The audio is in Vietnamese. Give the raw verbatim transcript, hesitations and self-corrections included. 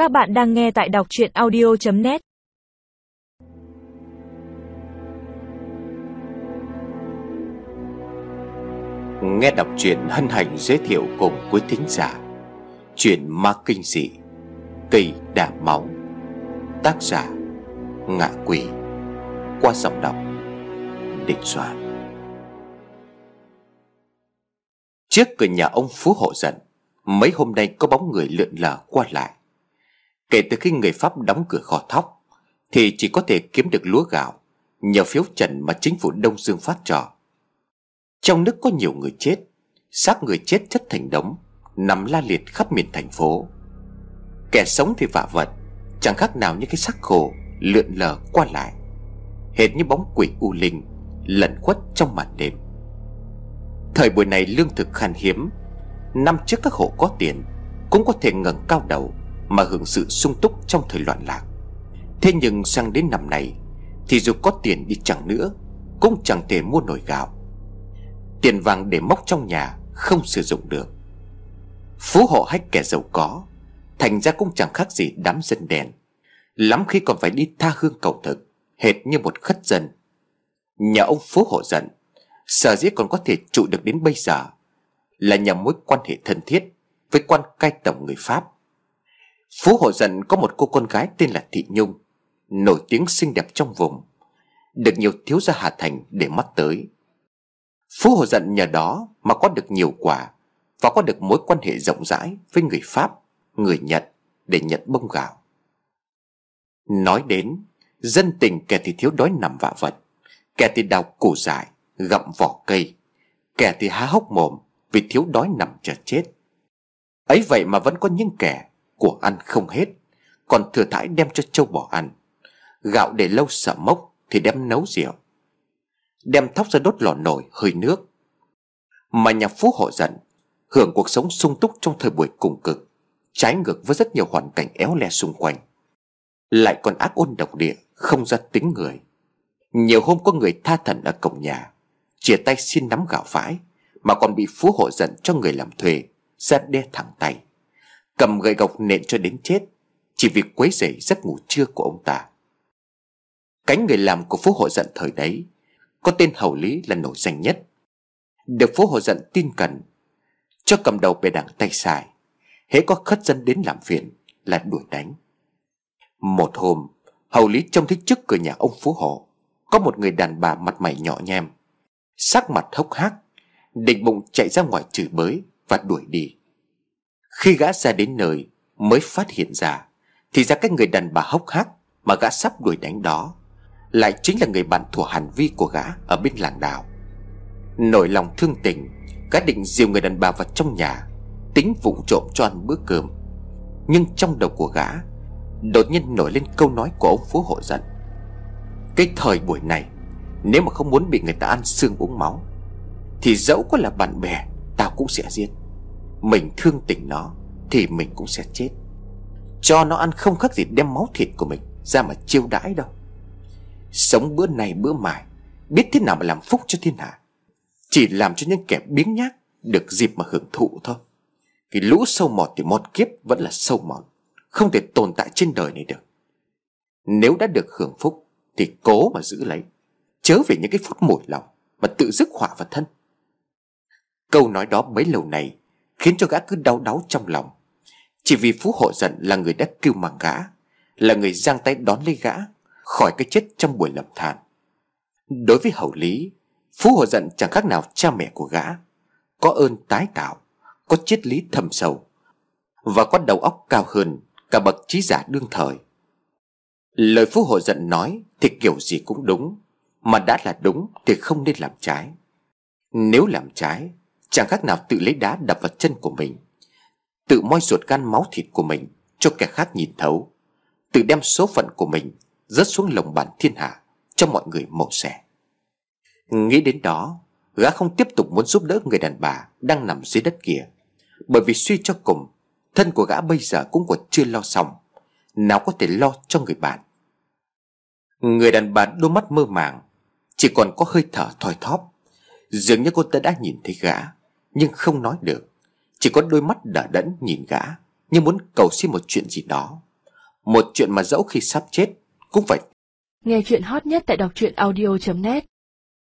Các bạn đang nghe tại đọc truyện audio chấm net. Nghe đọc truyện hân hạnh giới thiệu cùng quý thính giả truyện ma kinh dị Cây Đà Máu, tác giả Ngạ Quỷ, qua giọng đọc Địch Soạn. Trước cửa nhà ông Phú Hộ Dận, mấy hôm nay có bóng người lượn lờ qua lại. Kể từ khi người Pháp đóng cửa kho thóc thì chỉ có thể kiếm được lúa gạo nhờ phiếu trần mà chính phủ Đông Dương phát cho. Trong nước có nhiều người chết, xác người chết chất thành đống, nằm la liệt khắp miền thành phố. Kẻ sống thì vạ vật, chẳng khác nào như cái xác khô lượn lờ qua lại, hệt như bóng quỷ u linh lẩn khuất trong màn đêm. Thời buổi này lương thực khan hiếm, năm trước các hộ có tiền cũng có thể ngẩng cao đầu mà hưởng sự sung túc trong thời loạn lạc. Thế nhưng sang đến năm này thì dù có tiền đi chăng nữa cũng chẳng thể mua nổi gạo. Tiền vàng để móc trong nhà không sử dụng được. Phú hộ hay kẻ giàu có, thành ra cũng chẳng khác gì đám dân đen, lắm khi còn phải đi tha hương cầu thực, hệt như một khất dân. Nhà ông Phú Hộ Dận sở dĩ còn có thể trụ được đến bây giờ là nhờ mối quan hệ thân thiết với quan cai tổng người Pháp. Phú Hộ Dận có một cô con gái tên là Thị Nhung, nổi tiếng xinh đẹp trong vùng, được nhiều thiếu gia Hà Thành để mắt tới. Phú Hộ Dận nhờ đó mà có được nhiều quà và có được mối quan hệ rộng rãi với người Pháp, người Nhật để nhận bông gạo. Nói đến dân tình, kẻ thì thiếu đói nằm vạ vật, kẻ thì đào củ dại gặm vỏ cây, kẻ thì há hốc mồm vì thiếu đói nằm chờ chết. Ấy vậy mà vẫn có những kẻ của ăn không hết, còn thừa thãi đem cho trâu bò ăn. Gạo để lâu sợ mốc thì đem nấu rượu, đem thóc ra đốt lò nổi hơi nước. Mà nhà Phú Hộ Dận hưởng cuộc sống sung túc trong thời buổi cùng cực, trái ngược với rất nhiều hoàn cảnh éo le xung quanh. Lại còn ác ôn độc địa, không ra tính người. Nhiều hôm có người tha thần ở cổng nhà, chìa tay xin nắm gạo vãi, mà còn bị Phú Hộ Dận cho người làm thuê ra đe thẳng tay, cầm gậy gộc nện cho đến chết, chỉ vì quấy rầy giấc ngủ trưa của ông ta. Cánh người làm của Phú Hộ Dận thời đấy có tên Hầu Lý là nổi danh nhất, được Phú Hộ Dận tin cẩn, cho cầm đầu bè đảng tay sai. Hễ có khất dân đến làm phiền là đuổi đánh. Một hôm, Hầu Lý trông thấy trước cửa nhà ông Phú Hộ có một người đàn bà mặt mày nhỏ nhem, sắc mặt hốc hác, định bụng chạy ra ngoài chửi bới và đuổi đi. Khi gã ra đến nơi mới phát hiện ra, thì ra cái người đàn bà hốc hác mà gã sắp đuổi đánh đó lại chính là người bạn thuở hành vi của gã ở bên làng đào. Nổi lòng thương tình, gã định dìu người đàn bà vào trong nhà, tính vụng trộm cho ăn bữa cơm. Nhưng trong đầu của gã đột nhiên nổi lên câu nói của ông Phú Hộ Dận: cái thời buổi này, nếu mà không muốn bị người ta ăn xương uống máu thì dẫu có là bạn bè tao cũng sẽ giết. Mình thương tình nó thì mình cũng sẽ chết. Cho nó ăn không khác gì đem máu thịt của mình ra mà chiêu đãi đâu. Sống bữa này bữa mai, biết thế nào mà làm phúc cho thiên hạ, chỉ làm cho những kẻ biếng nhác được dịp mà hưởng thụ thôi. Cái lũ sâu mọt thì một kiếp vẫn là sâu mọt, không thể tồn tại trên đời này được. Nếu đã được hưởng phúc thì cố mà giữ lấy, chớ vì những cái phút mủi lòng mà tự rước họa vào thân. Câu nói đó bấy lâu này khiến cho gã cứ đau đáu trong lòng, chỉ vì Phú Hộ Dận là người đã kêu mang gã, là người giang tay đón lấy gã khỏi cái chết trong buổi lầm than. Đối với Hầu Lý, Phú Hộ Dận chẳng khác nào cha mẹ của gã, có ơn tái tạo, có triết lý thâm sâu và có đầu óc cao hơn cả bậc trí giả đương thời. Lời Phú Hộ Dận nói thì kiểu gì cũng đúng, mà đã là đúng thì không nên làm trái. Nếu làm trái, chẳng khác nào tự lấy đá đập vào chân của mình, tự moi ruột gan máu thịt của mình cho kẻ khác nhìn thấu, tự đem số phận của mình rớt xuống lồng bàn thiên hạ cho mọi người mổ xẻ. Nghĩ đến đó, gã không tiếp tục muốn giúp đỡ người đàn bà đang nằm dưới đất kia, bởi vì suy cho cùng, thân của gã bây giờ cũng còn chưa lo xong, nào có thể lo cho người bạn. Người đàn bà đôi mắt mơ màng, chỉ còn có hơi thở thoi thóp, dường như cô ta đã nhìn thấy gã nhưng không nói được, chỉ có đôi mắt đờ đẫn nhìn gã như muốn cầu xin một chuyện gì đó. Một chuyện mà dẫu khi sắp chết cũng phải. Nghe chuyện hot nhất tại đọc truyện audio chấm net.